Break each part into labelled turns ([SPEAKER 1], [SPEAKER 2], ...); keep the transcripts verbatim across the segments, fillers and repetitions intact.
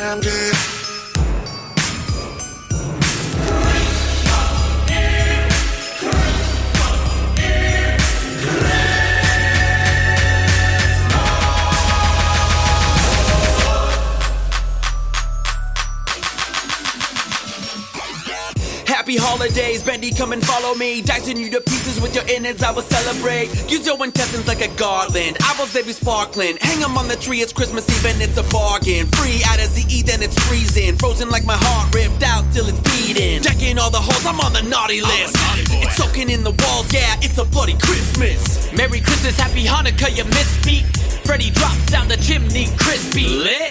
[SPEAKER 1] Bandit.
[SPEAKER 2] Happy holidays, Bendy, come and follow me. Dicing you to pieces with your innards, I will celebrate. Use your intestines like a garland. Apples, they be sparkling. Hang 'em on the tree, it's Christmas Eve and it's a bargain. Free out of Z E, then it's freezing. Frozen like my heart, ripped out, still it's beating. Checking all the holes, I'm on the naughty list. It's soaking in the walls, yeah, it's a bloody Christmas. Merry Christmas, Happy Hanukkah, you misspeak. Freddy drops down the chimney, crispy. Lit.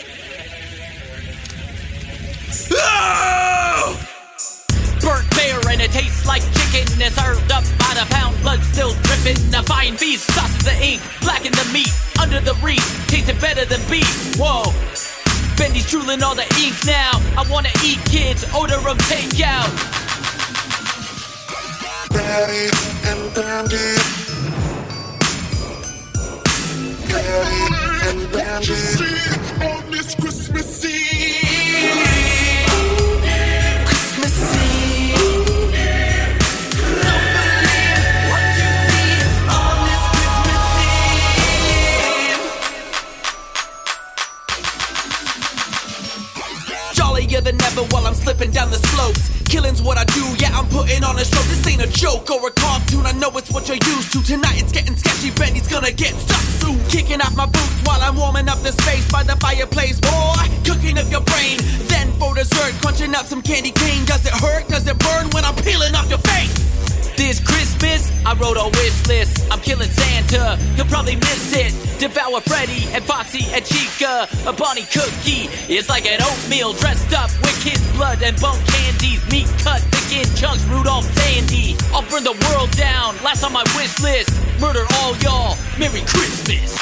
[SPEAKER 2] Oh! Burnt bear and it tastes like chicken. It's served up by the pound, blood still dripping. A fine beast, sauces the ink, blacken the meat. Under the reef, tasting better than beef. Whoa, Bendy's drooling all the ink now. I wanna eat kids, order them takeout.
[SPEAKER 1] Daddy and Bandit. Daddy and Bandit. On this Christmas Eve.
[SPEAKER 2] Than ever while I'm slipping down the slopes. Killing's what I do, yeah, I'm putting on a show. This ain't a joke or a cartoon, I know it's what you're used to. Tonight it's getting sketchy, Bendy's gonna get stuck soon. Kicking off my boots while I'm warming up the space by the fireplace, boy. Cooking up your brain, then for dessert, crunching up some candy cane. Does it hurt? Does it burn when I'm peeling off your face? This Christmas, I wrote a wish list. I'm killing Santa, you'll probably miss it. Devour Freddy and Foxy and Chica. A Bonnie cookie is like an oatmeal dressed up with kids' blood and bone candies. Meat cut thick in chunks, Rudolph Sandy. I'll burn the world down, last on my wish list. Murder all y'all, Merry Christmas.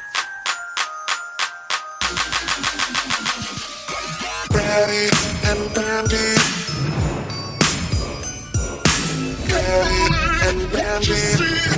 [SPEAKER 1] Daddy and Bandit. Daddy and Bandit.